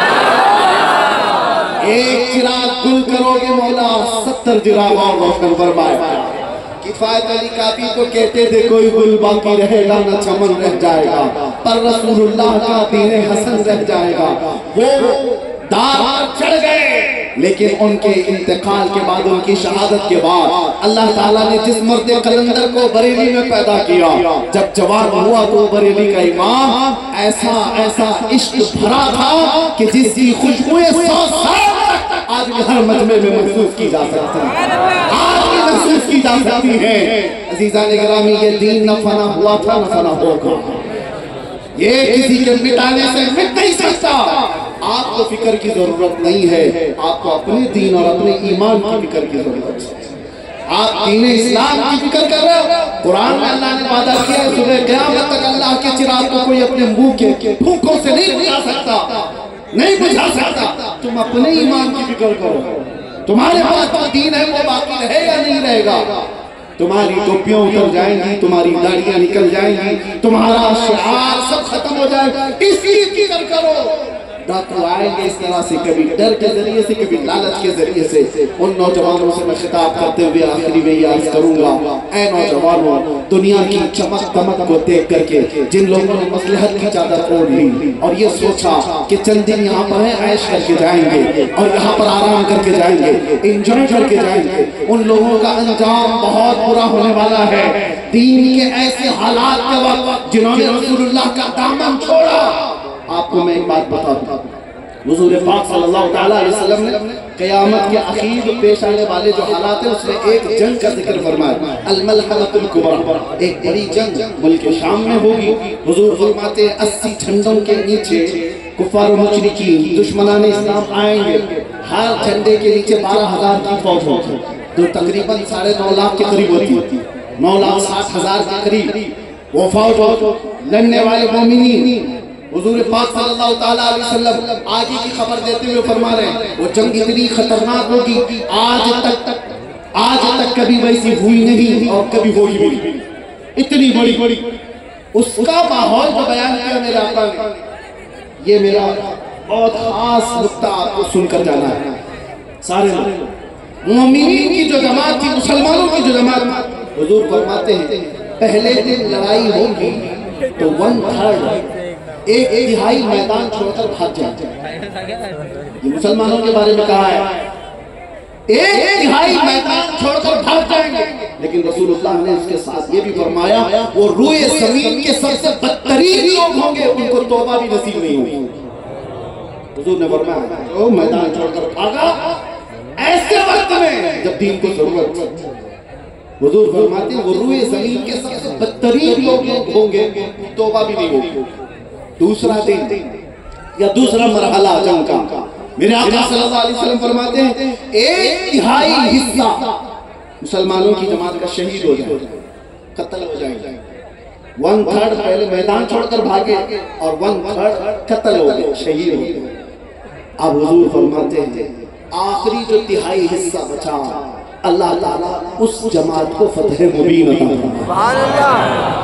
एक चिराग गुल करोगे मौला, 70 चिराग और रोशन फरमाए। किफायत अली काफी तो कहते थे कोई गुल बाकी रहेगा न चमन रह जाएगा, पर रसूलुल्लाह का दीन हसन रह जाएगा। वो दार चढ़ गए, लेकिन उनके इंतकाल के बाद, उनकी शहादत के बाद अल्लाह ताला ने जिस मर्द कलंदर को बरेली में पैदा किया, जब जवान हुआ तो बरेली का इमाम ऐसा ऐसा इश्क भरा था कि जिसकी खुशबुएं 100 साल तक आज भी हर मजमे में महसूस की जा सकती है, आज भी महसूस की जा सकती है। अजीज़ान गिरामी, ये दीन न फना हुआ था न फना होगा। ये किसी के मिटाने से मिट नहीं सकता। आपको फिक्र की जरूरत नहीं है, आपको अपने दीन और अपने ईमान की फिक्र की जरूरत है। आप दीन इस्लाम की फिक्र कर रहे हो। कुरान में अल्लाह ने वादा किया है सुबह क़यामत तक अल्लाह के चिराग को कोई अपने मुंह के फूंकों से नहीं बुझा सकता, नहीं बुझा सकता। तुम अपने ईमान की फिक्र करो। तुम्हारे पास जो दीन है वो बाकी रहेगा नहीं रहेगा। तुम्हारी टोपियां उतर जाएंगी, तुम्हारी दाढ़ियां निकल जाएंगी, तुम्हारा शिआर सब खत्म हो जाएगा। इसकी फिक्र करो। डाकू आएंगे इस तरह से, कभी डर के जरिए से, कभी लालच के जरिए से। उन नौजवानों से मैं खिताब करते हुए आखिरी में ये अर्ज करूंगा, ऐ नौजवानों, दुनिया की चमक दमक को देख करके जिन लोगों ने मसलहत की चादर ओढ़ ली और ये सोचा कि चंद दिन यहाँ पर है, ऐश करके जाएंगे और यहाँ पर आराम करके जाएंगे, एंजॉय करके जाएंगे, उन लोगों का अंजाम बहुत बुरा होने वाला है। दीन के ऐसे हालात के वक्त जिन्होंने रसूलुल्लाह का दामन छोड़ा। आपको मैं एक बात बताता हूँ, हुजूर पाक सल्लल्लाहु अलैहि वसल्लम ने क़यामत के आखिर पेश आने वाले जो हालात है उसमें एक जंग का जिक्र फरमाया, अल-मलहमतुल कुबरा, एक बड़ी जंग मुल्क शाम में होगी। हुजूर फरमाते 80 झंडों के नीचे कुफार मुशरिकीन दुश्मनाने इस्लाम आएंगे। हर झंडे के नीचे 12,000 की फौज होगी, जो तकरीबन 9.5 लाख के करीब होती है, 9,60,000 के करीब वो फौज लड़ने वाले मोमिनीन। हुजूर पाक सल्लल्लाहु ताला अलैहि वसल्लम आगे की खबर देते हुए फरमा रहे हैं वो जंग इतनी खतरनाक होगी, आज तक कभी वैसी हुई नहीं और कभी होगी भी नहीं, इतनी बड़ी। उसका माहौल जो बयान किया मेरे आका ने, ये मेरा बहुत खास नुक्ता आपको सुनकर जाना है। सारे मोमिनीन की जो जमात थी, मुसलमानों की जो जमात, हुजूर फरमाते हैं पहले दिन लड़ाई होगी तो 1/3 एक तिहाई मैदान छोड़कर भाग जाएंगे। ये मुसलमानों के बारे में कहा है, एक तिहाई मैदान छोड़कर भाग जाएंगे। लेकिन रसूलुल्लाह ने इसके साथ ये भी फरमाया वो रूए ज़मीन के सबसे बदतरीन लोग होंगे, उनको तौबा भी नसीब नहीं होगी। हुजूर ने फरमाया जो मैदान छोड़कर भागा ऐसे वक्त में जब दीन को जरूरत, हुजूर फरमाते वो रूए ज़मीन के सबसे बदतरीन लोग होंगे, तौबा भी नहीं होगी। दूसरा दिन या दूसरा मरहला जंग का, मेरे आका सल्लल्लाहु अलैहि वसल्लम फरमाते हैं 1/3 हिस्सा मुसलमानों की जमात का शहीद हो जाएगा, कत्ल हो जाएगा। 1/3 पहले मैदान छोड़कर भागे और 1/3 कत्ल हो गए, शहीद हो गए। अब हुजूर फरमाते हैं आखिरी जो तिहाई हिस्सा बचा, अल्लाह ताला उस जमात को फतह मुबीन अता फरमाए। सुभान अल्लाह।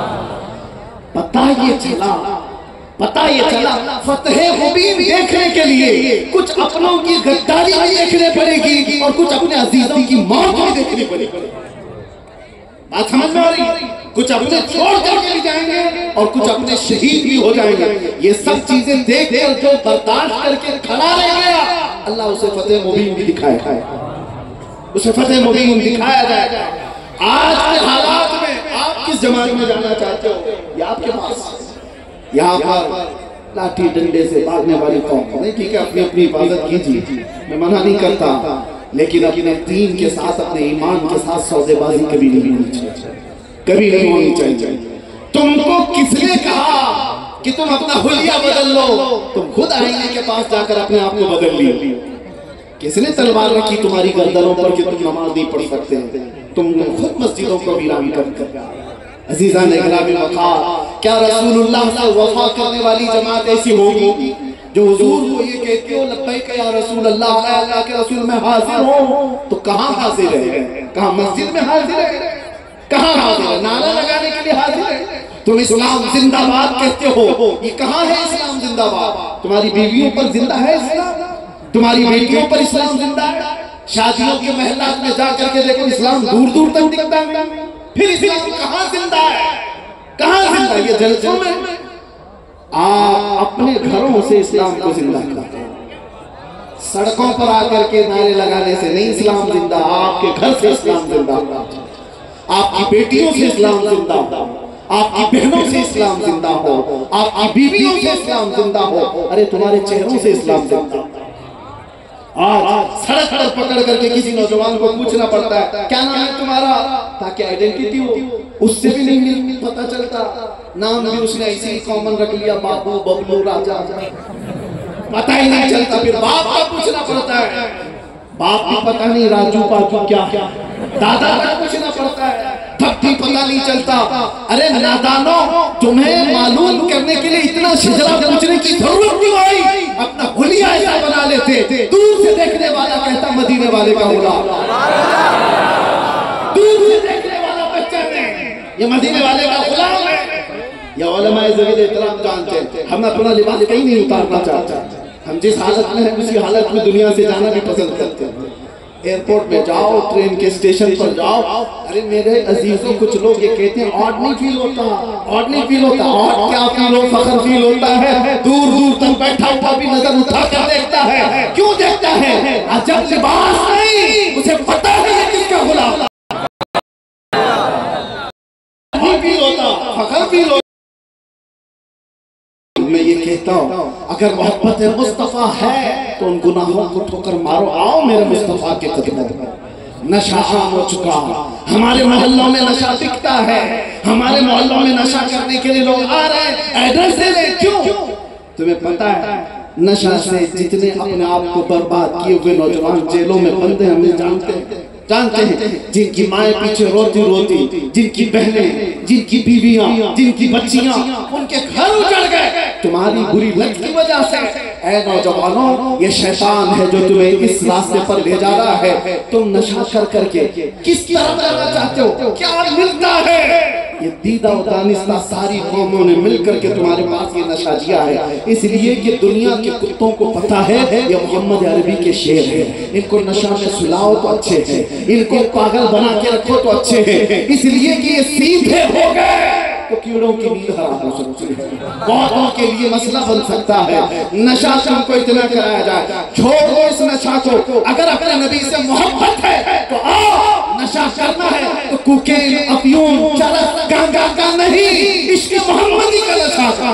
पता ये चला फतह मुबीन देखने के लिए कुछ अपनों की गद्दारी भी देखने पड़ेगी और कुछ अपने अजीजों की मौत भी देखनी पड़ेगी। बात समझ में आ रही? कुछ अपने छोड़ करके भी जाएंगे और कुछ अपने शहीद भी हो जाएंगे। ये सब चीजें देख कर जो बर्दाश्त करके खड़ा रह गया, अल्लाह उसे फतह मुबीन भी दिखाएगा, उसे फतह मुबीन दिखाया जाएगा। आज के हालात में आप किस जमात में जाना चाहते हो? ये आपके पास यहाँ पर लाठी डंडे से भागने वाली कौम नहीं, ठीक है, अपनी अपनी हिफाजत कीजिए, मैं मना नहीं करता, लेकिन अपने दीन के साथ, अपने ईमान के साथ सौदेबाजी कभी नहीं होनी चाहिए, कभी नहीं होनी चाहिए। तुमको किसने कहा कि तुम अपना हुलिया बदल लो? तुम खुद आईने के पास जाकर अपने आप को बदल लियो। किसने तलवार रखी तुम्हारी गर्दनों पर कि तुम नमाज नहीं पढ़ सकते? तुम खुद मस्जिदों को वीरान कर। अजीज़ा ने गिरामी वक़ार, क्या रसूलुल्लाह से वफा करने वाली जमात ऐसी होगी जो हुजूर को ये कहती हो लब्बैक या रसूल अल्लाह, अल्लाह के रसूल मैं हाजिर हूँ? तो कहाँ हाजिर है? कहाँ मस्जिद में हाजिर है? कहाँ हाजिर है? नारा लगाने के लिए हाजिर है? तुम इस्लाम जिंदाबाद कहते हो, ये कहाँ है इस्लाम जिंदाबाद? तुम्हारी बीवियों पर जिंदा है इस्लाम? तुम्हारी बेटियों पर इस्लाम जिंदा है? शादियों के महलात में जाकर के देखो इस्लाम दूर दूर तक दिखता है। फिर इस्लाम कहाँ जिंदा है? कहाँ जिंदा? ये जलसों में आप अपने घरों से इस्लाम को जिंदा करते हैं, सड़कों पर आकर के नारे लगाने से नहीं इस्लाम जिंदा। आपके घर से इस्लाम जिंदा, आपकी बेटियों से इस्लाम जिंदा हो, आपकी बहनों से इस्लाम जिंदा हो, आपकी बीवियों से इस्लाम जिंदा हो, अरे तुम्हारे चेहरों से इस्लाम जिंदा। आज सड़क पर पकड़ करके किसी नौजवान को पूछना पड़ता है क्या नाम है तुम्हारा, ताकि आइडेंटिटी हो, उससे भी नहीं पता चलता। नाम भी उसने ऐसे ही कॉमन रख लिया, बाबू बबलू राजा, पता ही नहीं चलता। फिर बाप का पूछना पड़ता है, बाप भी पता नहीं राजू पाजू क्या, दादा का पूछना पड़ता है, तब भी पता नहीं चलता। अरे नादानो, तुम्हें मालूम करने के लिए इतना शिजरा पूछने की जरूरत क्यों आई? अपना हुलिया ऐसा बना लेते, दूर से देखने वाला कहता मदीने वाले का गुलाम, दूर से देखने वाला पहचाने ये मदीने वाले का गुलाम है। या उलमाए ज़मीन एहतराम जानते हैं, हम अपना लिबास कहीं नहीं उतारना चाहते। हम जिस हालत में हैं उसी हालत में दुनिया से जाना भी पसंद करते हैं। एयरपोर्ट में जाओ, ट्रेन के स्टेशन पर जाओ, अरे मेरे अजीजों कुछ लोग ये कहते हैं ऑड नहीं फील होता, ऑड नहीं फील होता। ऑड क्या फील हो, फख्र फील होता है। दूर दूर तक बैठा हुआ भी नजर उठा कर देखता है। क्यों देखता है? अजब लिबास नहीं, उसे पता है ये किसका गुलाम। फील होता, फख्र फील होता। मैं ये कहता हूँ, अगर मोहब्बत मुस्तफा है तो उन गुनाहों को ठोकर मारो, आओ मेरे मुस्तफा के कदमों में। नशा आम हो चुका, हमारे मोहल्लों में नशा बिकता है, हमारे मोहल्लों में नशा करने के लिए लोग आ रहे हैं, एड्रेस दे रहे। क्यों? तुम्हें पता है नशा से जितने अपने आप को बर्बाद किए हुए नौजवान जेलों में बंद हैं, हमें जानते हैं, जिनकी माएँ पीछे रोती रोती, जिनकी बहनें, जिनकी बीवियां, जिनकी बच्चियां, उनके घर उजड़ गए तुम्हारी बुरी लत की वजह से। ऐ नौजवानों, ये शैतान है जो तुम्हें इस रास्ते पर ले जा रहा है। तुम नशा कर करके किस तरह करना चाहते हो? क्या मिलता है? ये दीदा और दानिस्ता सारी कौमों ने मिलकर के तुम्हारे पास ये नशा दिया है, इसलिए कि दुनिया के कुत्तों को पता है ये मोहम्मद अरबी के शेर है। इनको नशा में सुलाओ तो अच्छे हैं, इनको पागल बना के रखो तो अच्छे हैं, इसलिए कि ये सीधे हो गए तो कीड़ों की नींद हराम हो सकती है, बहुतों के लिए मसला बन सकता है। नशा तुमको इतना कराया जाए, छोड़ दो इस नशा को। अगर अपने नबी से मोहब्बत है तो आओ, नशा करना है तो कोकेन, अफीम, चरस, गांजा का नहीं, इश्क मोहम्मदी का नशा का,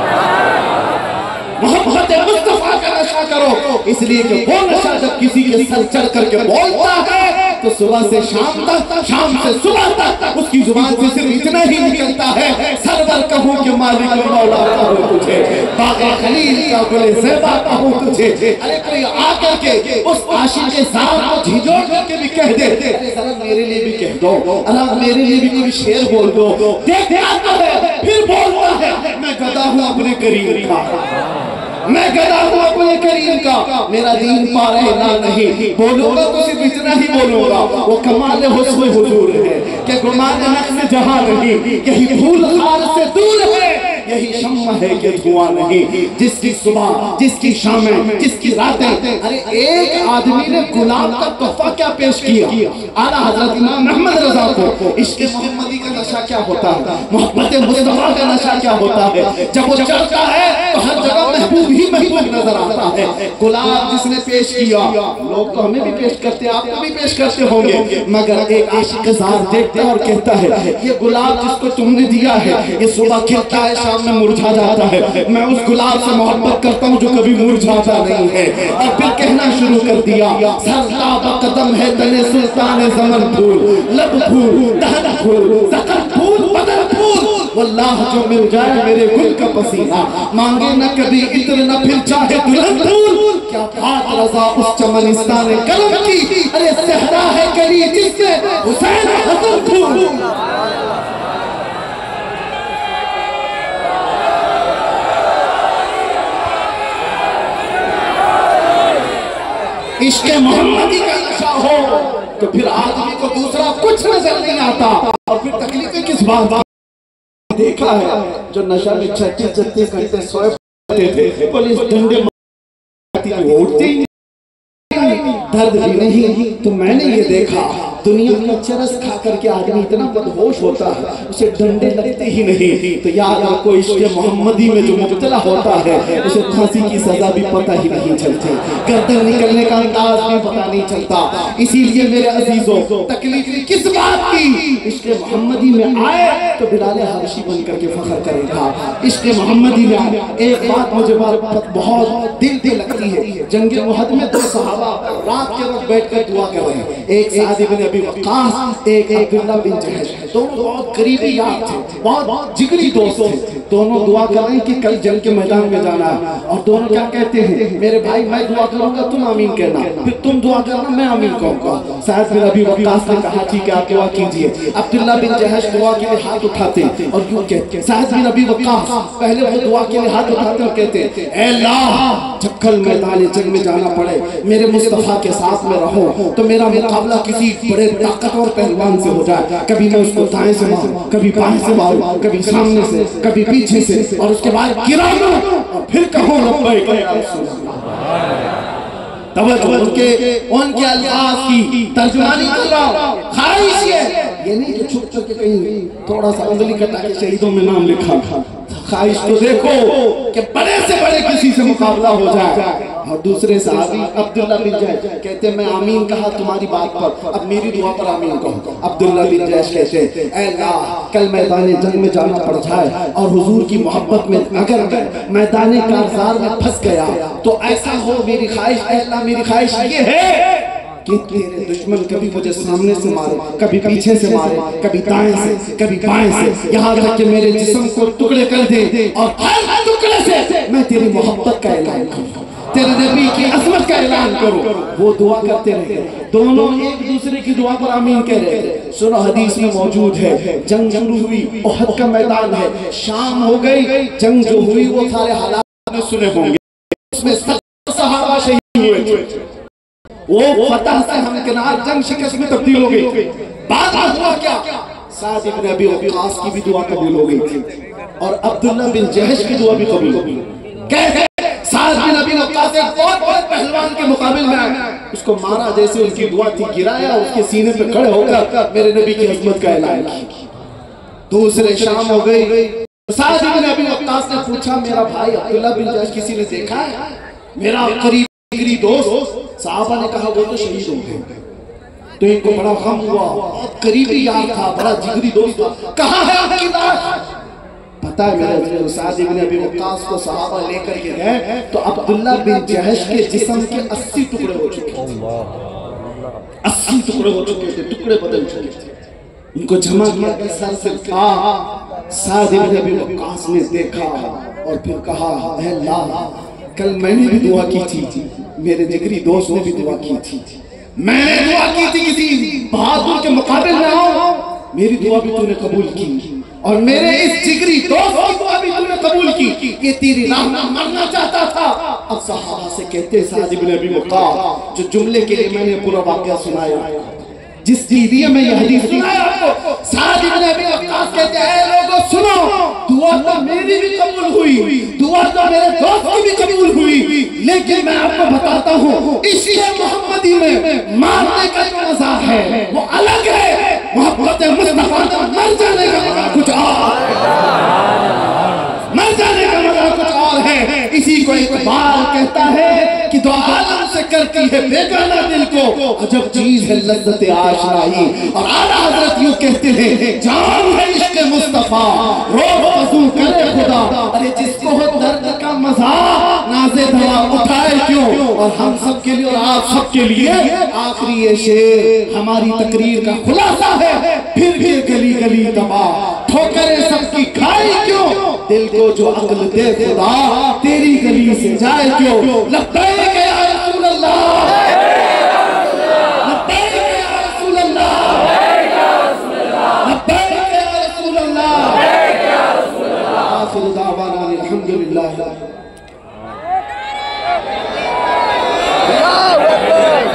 मोहब्बत मुस्तफा का नशा करो। इसलिए कि वो नशा जब किसी के सर चढ़ करके बोलता है तो सुबह से शाम तक, शाम से सुबह तक उसकी जुबान से सिर्फ इतना ही निकलता है, सरवर कहूँ कि मालिक मौला कहूँ तुझे, बाग़े खलील का गुले ज़ेबा कहूँ तुझे। अरे कोई आकर के उस आशिक़ के ज़ात को झिझोड़ करके भी कह दे, अरे जरा मेरे लिए भी कह दो, अरे मेरे लिए भी कोई शेर बोल दो। देखता है फिर बोलता है मैं गधा हूँ अपने करीम का, मैं गधा हूँ अपने करीम का, मेरा दीन पा रहे ना नहीं। बोलूंगा तो सिर्फ इतना ही बोलूंगा, वो कमाल हुस्न हुजूर है कि गुमान नक्श जहां नहीं, यही फूल खाल से दूर है, यही शम्मा है कि धुआं नहीं। जिसकी सुबह, जिसकी शामें, जिसकी रातें। अरे एक आदमी ने गुलाब का तोहफा क्या पेश किया आला हजरत इमाम अहमद रजा को। इश्क मोहम्मदी का नशा क्या होता है, मोहब्बत मुस्तफा का नशा क्या होता है? जब वो चढ़ता है तो हर जगह महबूब ही महबूब नजर आता है। गुलाब जिसने पेश किया, लोग तो हमें भी पेश करते, आपको भी पेश करते होंगे, मगर एक आशिक ज़ार देखता है और कहता है ये गुलाब जिसको तुमने दिया है ये सुबह खिलता है, शाम में मुरझा जाता है, मैं उस गुलाब से मोहब्बत करता हूँ जो कभी मुरझाता नहीं है। और फिर कहना शुरू कर दिया, सरताब कदम है तने सुल्तान ज़मन फूल, लब फूल, दहन फूल, ज़क़र फूल, बदन फूल, वल्लाह जो मिल जाए मेरे गुल का पसीना, मांगे न कभी इत्र न फिर चाहे दुल्हन फूल। क्या बात रज़ा उस चमनिस्तान कलम की, अरे सहरा है कली जिससे हुसैन हसन फूल। इश्क मोहम्मदी का नशा हो तो फिर आदमी को दूसरा कुछ नजर नहीं आता। और फिर तकलीफें किस बात? देखा है जो नशा में 36-36 घंटे सोए थे, पुलिस डंडे उठते ही दर्द भी नहीं। तो मैंने ये देखा दुनिया में चरस खा करके आदमी इतना बदहोश होता है उसे डंडे लगते ही नहीं। तो याद आपको इश्क मोहम्मदी में जो मुब्तला होता है उसे फांसी की सजा भी पता ही नहीं चलती, गर्दन निकलने का अंदाज भी पता नहीं चलता। इसीलिए मेरे अजीजों, तकलीफ किस बात की? इश्क मोहम्मदी में आए तो बिलाल हबशी बन करके फख्र करेगा। इश्क मोहम्मदी में एक बात मुझे बहुत दिल लगती है। जंग उहद में 2 सहाबा रात के वक्त बैठकर दुआ कर रहे हैं। एक साद इब्न अबी वक्कास, एक अब्दुल्ला बिन जहश, दोनों बहुत करीबी यार थे, बहुत जिगरी दोस्त थे। दोनों दुआ कर रहे हैं कि कल जंग के मैदान में जाना है। और दोनों क्या कहते हैं, मेरे भाई मैं दुआ करूंगा तुम आमीन कहना, फिर तुम दुआ करना मैं आमीन कहूंगा। साद बिन अबी वक्कास ने कहा ठीक है आप दुआ कीजिए। अब्दुल्ला बिन जहश दुआ के लिए हाथ उठाते और यूं कहते, साद बिन अबी वक्कास पहले वो दुआ के लिए हाथ उठाते और कहते, ऐ अल्लाह जब कल मैदान जंग में जाना पड़े मेरे मुस्तफा के साथ में रहो तो मेरा मुकाबला किसी बड़े ताकतवर पहलवान से हो जाए। कभी मैं उसको दाएं से मारूं, कभी बाएं से मारूं, कभी सामने से, कभी पीछे से, और उसके बाद गिरा दूं और फिर कहूं लब्बैक या रसूल अल्लाह। उनके अल्फाज की तर्जुमानी कर रहा हूं। ख्वाहिश ये नहीं कि छुप छुप के कहीं थोड़ा सा उंगली कटा के शहीदों में नाम लिखा। ख्वाहिश तो देखो कि बड़े से बड़े किसी से मुकाबला हो जाए। और दूसरे साहबी अब्दुल्ला बिन जहश कहते मैं आमीन कहा तुम्हारी बात पर, अब मेरी दुआ पर आमीन कहो। अब्दुल्ला बिन जहश कहते ऐ अल्लाह कल मैदान जंग में जाना पड़ जाए और हुजूर की मोहब्बत में अगर मैदान कारज़ार में फंस गया तो ऐसा हो, मेरी ख्वाहिश ऐ अल्लाह मेरी ख्वाहिश ये है कि तेरे दुश्मन कभी मुझे सामने से मारे, कभी पीछे से मारे, कभी दाएं से, कभी बाएं से, यहाँ तक कि मेरे जिस्म को टुकड़े कर दे और हर टुकड़े से मैं तेरी मोहब्बत का ऐलान करूं, तेरे नबी की अज़मत का ऐलान करूं। वो दुआ करते रहे, दोनों एक दूसरे की दुआ पर आमीन कह रहे थे। सुनो हदीस में मौजूद है, जंग शुरू हुई, उहद का मैदान है, शाम हो गई, जंग जो हुई वो सारे हालात में सुने होंगे, उसमें 70 सहाबा शहीद हुए थे। वो फतह से हमकिनार जंग शिकस्त में तब्दील हो गई। बाद में हुआ क्या, साद इब्न अबी वक्कास की भी दुआ कबूल हो गई थी और अब्दुल्ला बिन जहश की दुआ भी कबूल हो गई। कैसे? साद बिन अबी वक्कास एक बहुत बड़े पहलवान के मुकाबले में आए, उसको मारा जैसे उनकी दुआ थी, गिराया, उसके सीने पे खड़े होकर मेरे नबी की अज़मत का ऐलान किया। दूसरे शाम हो गई, साद इब्न अबी वक्कास ने पूछा मेरा भाई अब्दुल्ला बिन जहश किसी ने देखा है? मेरा करीबी दोस्त। साहबा ने कहा वो तो शहीद हो गए। तो इनको बड़ा गम हुआ, बहुत करीबी यार था, बड़ा जिगरी दोस्त था। कहाँ है आपकी लाश? पता है मेरे साद इब्न अबी वक्कास को सहाबा लेकर के गए तो अब्दुल्ला बिन जहश के जिस्म के 80 टुकड़े हो चुके थे, 80 टुकड़े हो चुके थे, टुकड़े बदल चुके थे। उनको जमा किया सर से था। साद इब्न अबी वक्कास ने देखा और फिर कहा ऐ अल्लाह कल मैंने भी दुआ की थी, मेरे जिगरी दोस्त ने भी दुआ की थी, मैंने दुआ की थी किसी बहादुर के मुकाबले में आओ, मेरी दुआ भी तूने कबूल की और मेरे इस जिगरी दोस्त की दुआ भी तूने कबूल की। ये तेरी राह में मरना चाहता था। अब सहाबा से कहते साद इब्न अबी वक्कास जो जुमले के लिए मैंने पूरा वाकया सुनाया, जिस लिए मैं यह हदीस सुनाया आपको, साद इब्न अबी वक्कास कहते हैं लोगों सुनो, दुआ तो मेरी भी कबूल हुई, दुआ तो मेरे दोस्त की भी कबूल हुई, लेकिन मैं आपको बताता हूँ इश्क़ मोहम्मदी में मारने का जो मजा है वो अलग है। मोहब्बत मुस्तफा में मर जाने का मजा कुछ और, मर जाने का मजा कुछ और है। इसी को इकबाल कहता है कि दो आलम से करती है बेगाना दिल को, अजब चीज है लज्जत आशनाई। और आला हज़रत यूं कहते हैं जान है इश्क़ मुस्तफा रोज़ वज़ू करे खुदा, अरे जिसको हो दर्द का मजा नाज़े दवा उठाए क्यों। और हम सब के लिए और आप सब के लिए आखिरी ये शेर हमारी तकरीर का खुलासा है, फिर गली गली दबा ठोकरे सबकी खाई क्यों, दिल को जो अक्ल दे खुदा तेरी गली से जाए क्यों। लब्बैक